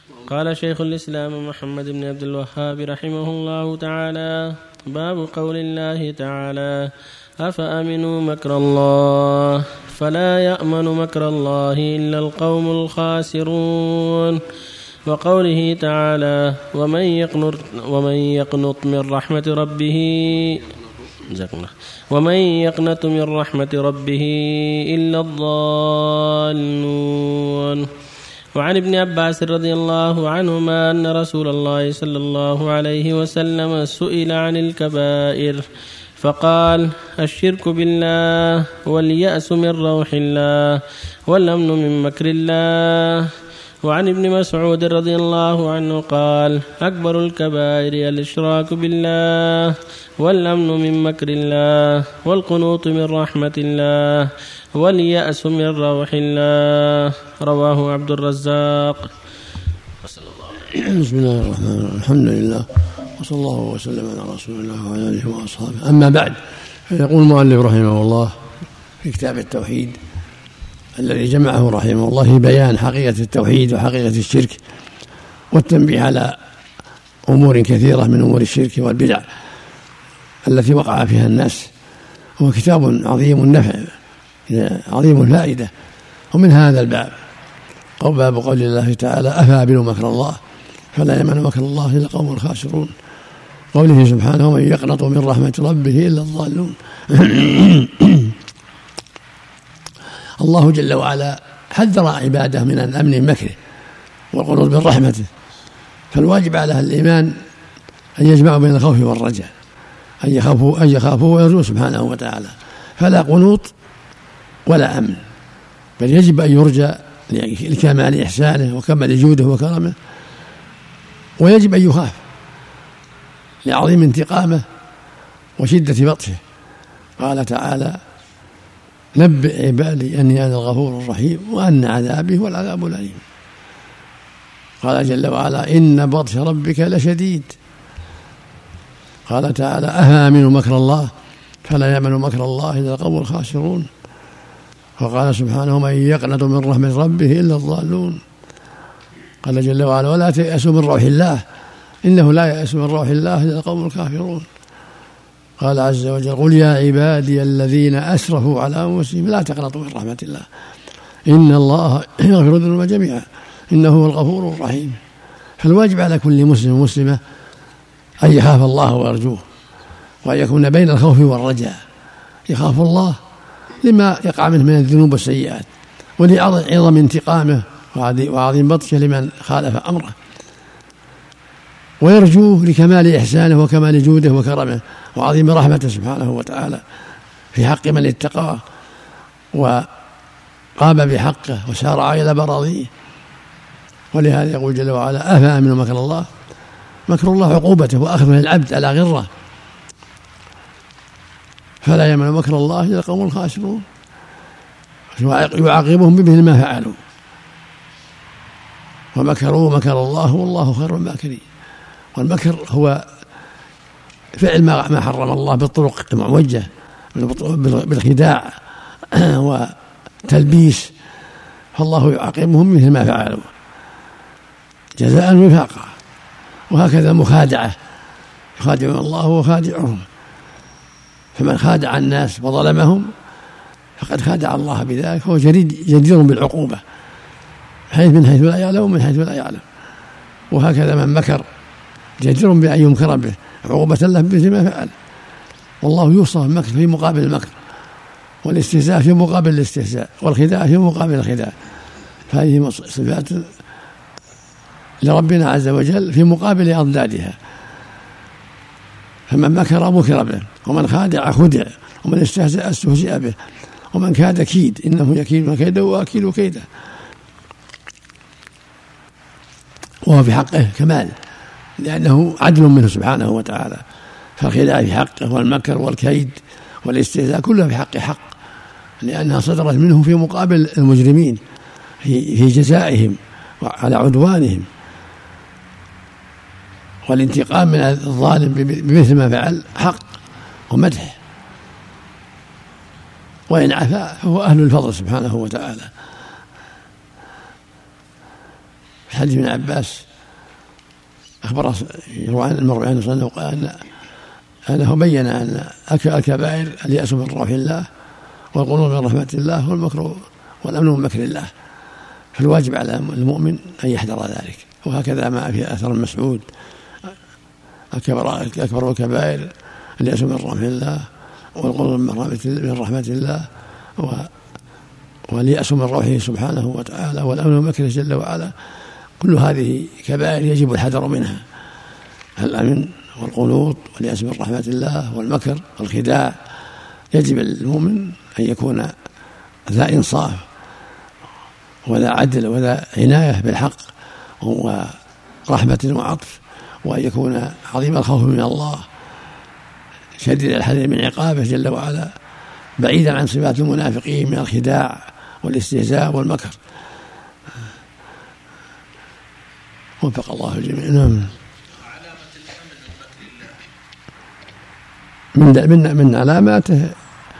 قال شيخ الإسلام محمد بن عبد الوهاب رحمه الله تعالى: باب قول الله تعالى: أفأمنوا مكر الله فلا يأمن مكر الله إلا القوم الخاسرون. وقوله تعالى: ومن يقنط من رحمة ربه إلا الضالون. وعن ابن عباس رضي الله عنهما أن رسول الله صلى الله عليه وسلم سئل عن الكبائر فقال: الشرك بالله، واليأس من روح الله، والأمن من مكر الله. وعن ابن مسعود رضي الله عنه قال: أكبر الكبائر الإشراك بالله، والأمن من مكر الله، والقنوط من رحمة الله، واليأس من روح الله. رواه عبد الرزاق. بسم الله الرحمن الرحيم. الحمد لله، وصلى الله وسلم على رسول الله وعلى آله وأصحابه. أما بعد، فيقول المؤلف رحمه الله في كتاب التوحيد الذي جمعه رحمه الله في بيان حقيقة التوحيد وحقيقة الشرك والتنبيه على أمور كثيرة من أمور الشرك والبدع التي وقع فيها الناس. هو كتاب عظيم النفع عظيم الفائدة. ومن هذا الباب باب قول الله تعالى: أفأمنوا مكر الله فلا يأمن مكر الله إلا القوم الخاسرون. قوله سبحانه: ومن يقنط من رحمة ربه إلا الضالون. الله جل وعلا حذر عباده من الأمن من مكره والقنوط من رحمته، فالواجب على أهل الإيمان أن يجمعوا بين الخوف والرجاء، أن يخافوا ويرجوا سبحانه وتعالى، فلا قنوط ولا أمن، بل يجب أن يرجى لكمال إحسانه وكمال جوده وكرمه، ويجب أن يخاف لعظيم انتقامه وشدة بطشه. قال تعالى: نبئ عبادي أني أنا الغفور الرحيم وأن عذابي هو العذاب الأليم. قال جل وعلا: إن بطش ربك لشديد. قال تعالى: أفأمنوا مكر الله فلا يأمن مكر الله إلا القوم الخاسرون. وقال سبحانه: من يقنط من رحمة ربه إلا الضالون. قال جل وعلا: ولا تيأسوا من روح الله إنه لا يأس من روح الله إلا القوم الكافرون. قال عز وجل: قل يا عبادي الذين أسرفوا على أنفسهم لا تقنطوا من رحمة الله إن الله يغفر الذنوب جميعا إنه هو الغفور الرحيم. فالواجب على كل مسلم ومسلمة أن يخاف الله ويرجوه، وأن يكون بين الخوف والرجاء. يخاف الله لما يقع منه من الذنوب والسيئات، ولعظم انتقامه وعظيم بطشه لمن خالف أمره، ويرجوه لكمال إحسانه وكمال جوده وكرمه وعظيم رحمته سبحانه وتعالى في حق من اتقاه وقام بحقه وسارع إلى براضيه. ولهذا يقول جل وعلا: أفأمنوا مكر الله. مكر الله عقوبته وأخذه العبد على غره، فلا يأمن مكر الله إلا القوم الخاسرون، يعاقبهم بمثل ما فعلوا. ومكروا مكر الله والله خير الماكرين. والمكر هو فعل ما حرم الله بالطرق المعوجة بالخداع وتلبيس، فالله يعاقبهم مثل ما فعلوا جزاء وفاقا. وهكذا مخادعة، يخادعون الله وخادعهم، فمن خادع الناس وظلمهم فقد خادع الله بذلك، هو جدير بالعقوبة من حيث لا يعلم ومن حيث لا يعلم. وهكذا من مكر جدير بأن يمكر به عقوبة له بمثل ما فعل. والله يوصف المكر في مقابل المكر، والاستهزاء في مقابل الاستهزاء، والخداع في مقابل الخداع. فهذه صفات لربنا عز وجل في مقابل أضدادها. فمن مكر مكر به، ومن خادع خدع، ومن استهزأ استهزئ به، ومن كاد كيد إنه يكيد كيده وأكيد كيده. وهو في حقه كمال، لأنه عدل منه سبحانه وتعالى. فالخداع في حقه، والمكر والكيد والاستهزاء كلها في حقه حق، لأنها صدرت منه في مقابل المجرمين في جزائهم وعلى عدوانهم. والانتقام من الظالم بمثل ما فعل حق ومدح، وإن عفا فهو أهل الفضل سبحانه وتعالى. في حديث ابن عباس أخبر المروي عنه صلى الله عليه وسلم أنه بين أن الكبائر اليأس من روح الله والقنوط من رحمة الله والمكر والأمن من مكر الله، فالواجب على المؤمن أن يحذر ذلك. وهكذا ما في أثر مسعود أكبر الكبائر اليأس من رحمة الله والقنوط من رحمة الله واليأس من روحه سبحانه وتعالى والأمن من مكره جل وعلا. كل هذه كبائر يجب الحذر منها، الأمن والقنوط واليأس من رحمة الله والمكر والخداع. يجب المؤمن أن يكون ذا إنصاف وذا عدل وذا عناية بالحق ورحمة وعطف، وأن يكون عظيم الخوف من الله شديد الحذر من عقابه جل وعلا، بعيدا عن صفات المنافقين من الخداع والاستهزاء والمكر. وفق الله الجميع. نعم. من علاماته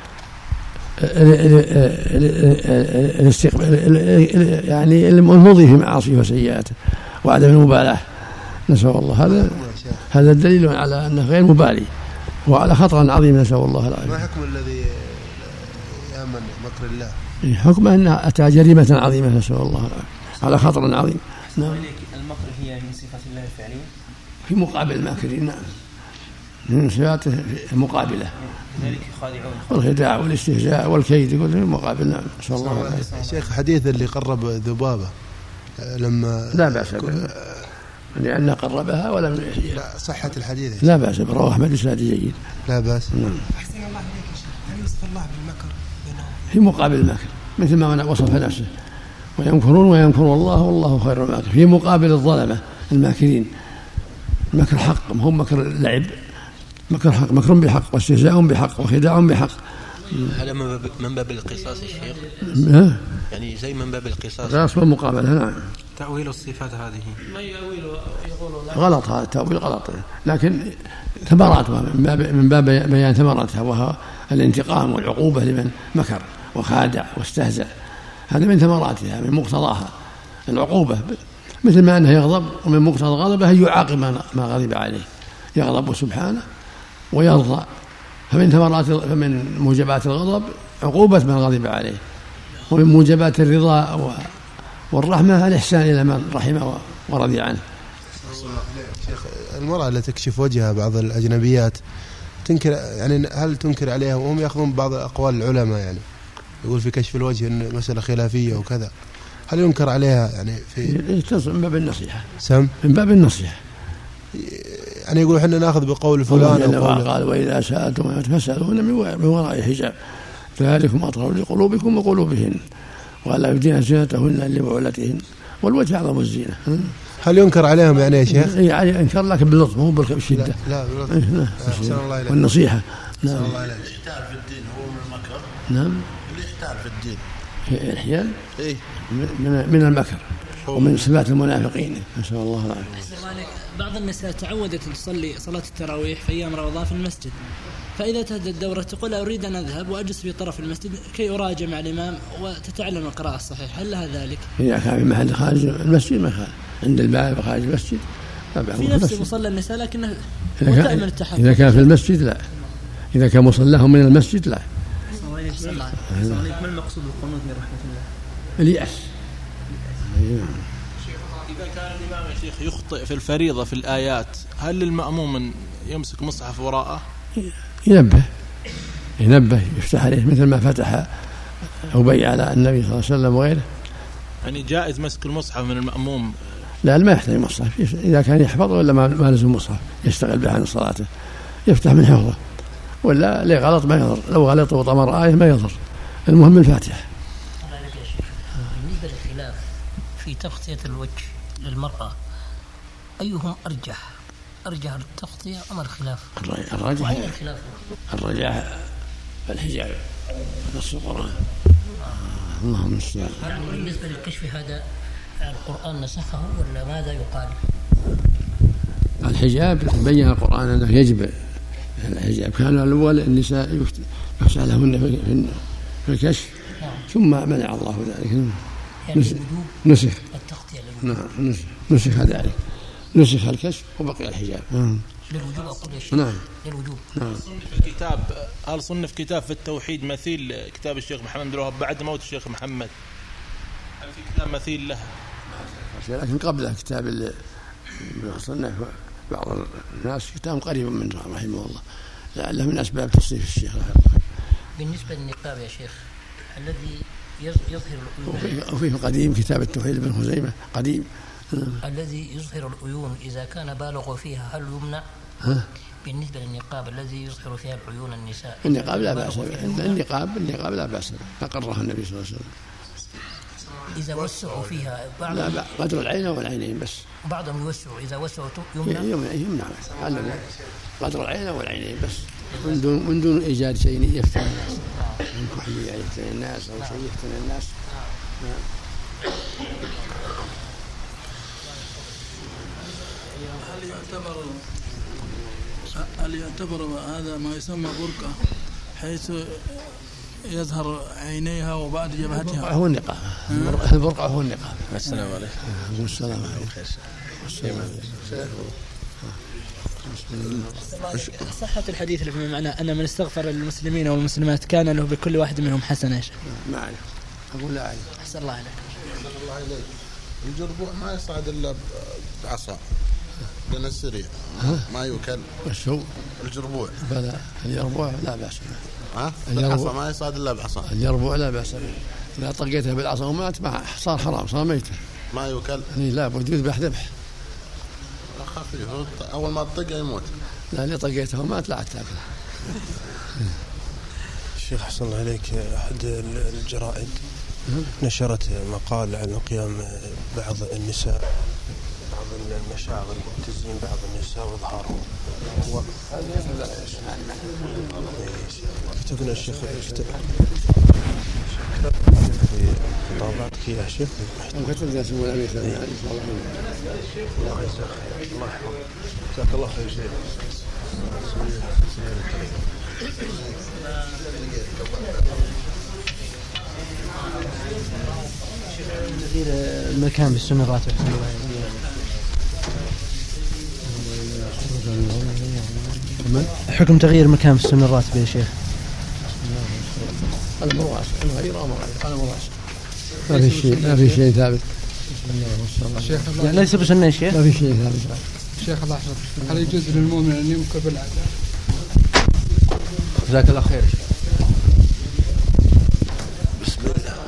يعني المضي في معاصيه وسيئاته وعدم المبالاة، نسأل الله. هذا دليل على أنه غير مبالي وعلى خطر عظيم، نسأل الله العافية. ما حكم الذي يأمن مكر الله؟ حكم أنها أتى جريمة عظيمة، نسأل الله العافية، على خطر عظيم. نعم. المكر هي من صفات الله الفعلية في مقابل الماكرين، نعم، من صفاته المقابلة، لذلك يخادعون والخداع والاستهزاء والكيد يقول في المقابل. نعم، نسأل الله العافية. شيخ، حديث اللي قرب ذبابة لما لا بأس به لأنه قربها ولم لا صحة الحديث لا بأس به، رواه أحمد بإسناد جيد. لا بأس. نعم. أحسن الله عليك يا شيخ، هل يوصف الله بالمكر بينهم في مقابل المكر مثل ما وصف نفسه، ويمكرون ويمكر الله والله خير الماكرين، في مقابل الظلمة الماكرين. مكر حق، ما هو مكر لعب، مكر حق، مكر بحق واستهزاء بحق وخداع بحق. هذا من باب القصاص يا شيخ، يعني زي من باب القصاص، القصاص والمقابلة. نعم. تأويل الصفات هذه ما يقول غلط، هذا التأويل غلط، لكن ثمراتها من باب بيان ثمراتها، وهو الانتقام والعقوبة لمن مكر وخادع واستهزأ. هذا من ثمراتها، من مقتضاها العقوبة، مثل ما أنه يغضب، ومن مقتضى غضبه يعاقب ما غضب عليه، يغضب سبحانه ويرضى. فمن موجبات الغضب عقوبة من غضب عليه، ومن موجبات الرضا والرحمة الإحسان إلى من رحمه ورضي عنه. شيخ، المرأة التي تكشف وجهها بعض الأجنبيات تنكر، يعني هل تنكر عليها؟ وهم يأخذون بعض أقوال العلماء، يعني يقول في كشف الوجه إن مسألة خلافية وكذا، هل ينكر عليها؟ يعني من باب النصيحة، من باب النصيحة، يعني يقول إحنا نأخذ بقول فلان قال وإذا سألتم فاسألوهن من وراء حجاب ذلكم أطهر لقلوبكم وقلوبهن ولا يبدين زينتهن لبعولتهن والوجه أعظم الزينة. هل ينكر عليهم يعني يا شيخ؟ يعني ينكر لكن باللطف مو بالشدة. لا باللطف. والنصيحة. نعم. الاحتال في الدين هو من المكر. نعم. الاحتال في الدين. الإحيال إيه؟ من المكر ومن صفات المنافقين، نسأل الله العافية. بعض النساء تعودت تصلي صلاة التراويح في أيام رمضان في المسجد، فإذا تهدت الدورة تقول أريد أن أذهب وأجلس في طرف المسجد كي أراجع مع الإمام وتتعلم القراءة الصحيحة، هل لها ذلك؟ إذا كان في محل خارج المسجد ما خالف، عند الباب خارج المسجد في نفس مصلى النساء، لكنه متأمل التحفظ. إذا كان في المسجد لا، إذا كان مصلاهم من المسجد لا. ما المقصود بالقنوط من رحمة الله؟ اليأس. إذا كان الإمام يا شيخ يخطئ في الفريضة في الآيات، هل للمأموم من يمسك مصحف وراءه؟ ينبه يفتح عليه مثل ما فتح أبي على النبي صلى الله عليه وسلم وغيره. يعني جائز مسك المصحف من المأموم؟ لا، ما يحتاج مصحف، إذا كان يحفظ ولا ما لازم مصحف يشتغل به عن صلاته، يفتح من حفظه، ولا ليه غلط ما يضر، لو غلط وطمر آية ما يضر، المهم الفاتحة. بالنسبة للخلاف في تغطية الوجه للمرأة، أيهم أرجح التغطية أم الخلاف؟ الراجح وأين الخلاف؟ الراجح الحجاب، نص القرآن. اللهم المستعان. يعني بالنسبة للكشف هذا القرآن نسخه ولا ماذا يقال؟ الحجاب بين القرآن أنه يجب الحجاب. كان الأول النساء يخشى لهن في الكشف، ثم منع الله ذلك، يعني نسخ التغطية نعم نسخ ذلك، نسخ الكشف وبقي الحجاب. للوجوب أقول يا شيخ. نعم للوجوب. نعم. الكتاب هل صنف كتاب في التوحيد مثيل كتاب الشيخ محمد بن الوهاب بعد موت الشيخ محمد؟ هل في كتاب مثيل له؟ لكن قبله كتاب اللي صنف بعض الناس كتاب قريب منه رحمه الله، لعله من أسباب تصنيف الشيخ رحمه الله. بالنسبة للنقاب يا شيخ الذي يظهر العيون، وفيه قديم كتاب التوحيد ابن خزيمة قديم، الذي يظهر العيون إذا كان بالغ فيها هل يمنع؟ بالنسبة للنقاب الذي يظهر فيها العيون النساء، النقاب لا بأس به، النقاب لا بأس به، أقره النبي صلى الله عليه وسلم. إذا وسعوا فيها لا قدر العين والعينين بس، بعضهم يوسعوا، إذا وسعوا يمنع. يمنع قدر العين والعينين بس، من دون إيجاد شيء يفتن الناس، من كحلية يفتن الناس أو شيء يفتن الناس. هل يعتبر هذا ما يسمى برقع حيث يظهر عينيها وبعد جبهتها؟ هو النقاب، البرقع هو النقاب. السلام عليكم. السلام عليكم. صحة الحديث اللي في معناه أن من استغفر للمسلمين والمسلمات كان له بكل واحد منهم حسنة يا شيخ. ما أعرف، أقول لا أعرف. أحسن الله عليك. الله عليك. الجربوع ما يصعد إلا بعصا لأن السريع ما يوكل. الشو الجربوع بلى، اليربوع لا بأس به. العصا ما يصعد إلا بعصا. اليربوع لا بأس به، إذا طقيتها بالعصا ومات صار حرام، صار ميتة. ما يوكل. لا بد يذبح ذبح. خفيف، أول ما تطقه يموت. لا اللي طقيته ومات لا تاكله. الشيخ أحسن الله عليك، أحد الجرائد نشرت مقال عن قيام بعض النساء بعض المشاغل تزيين بعض النساء وإظهارهم. كتبنا الشيخ في طابعتك يا شيخ. كتبنا اسمه الأمير الله يحفظك. جزاك الله خير شيخ. تغيير المكان بالسنة الراتبة. حكم تغيير مكان في السنة الراتبة يا شيخ. المراسل الغير المراسل ما في شيء ثابت. يعني ليس بسنة يا شيخ. ما في شيء ثابت. شيخ الله يحفظك، هل يجوز للمؤمن أن يمكر بالعدل؟ جزاك الله خير. بسم الله.